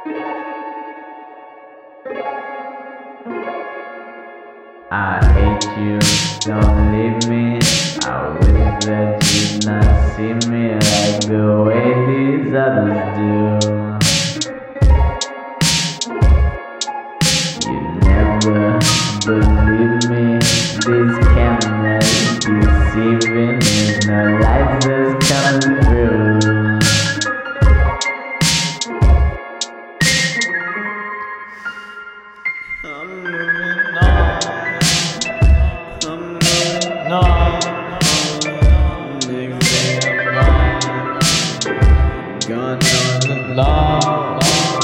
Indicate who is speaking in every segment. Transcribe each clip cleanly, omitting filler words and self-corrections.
Speaker 1: I hate you, don't leave me. I wish that you'd not see me like the way these others do. You never believe me. These cameras deceiving. There's no light that's coming through.
Speaker 2: I'm moving on. I'm moving on. Next day I'm gone on the long.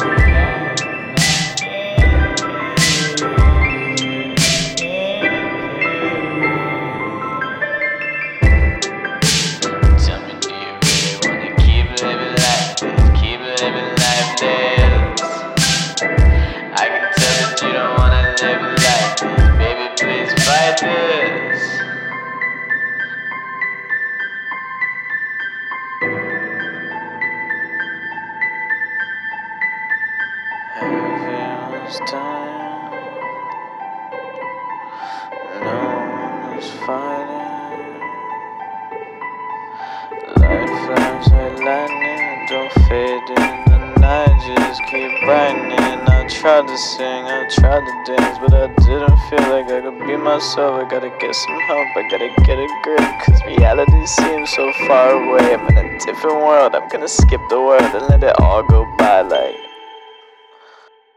Speaker 2: Tell me, do you really wanna keep living like this? Keep living like this? I can tell that you don't wanna live like this. Baby, please fight this. Everyone's time. No one is fighting. Life flames like lightning. Don't fade in the night. Just keep brightening. I tried to sing, I tried to dance, but I didn't feel like I could be myself. I gotta get some help, I gotta get a grip, cause reality seems so far away. I'm in a different world, I'm gonna skip the world and let it all go by like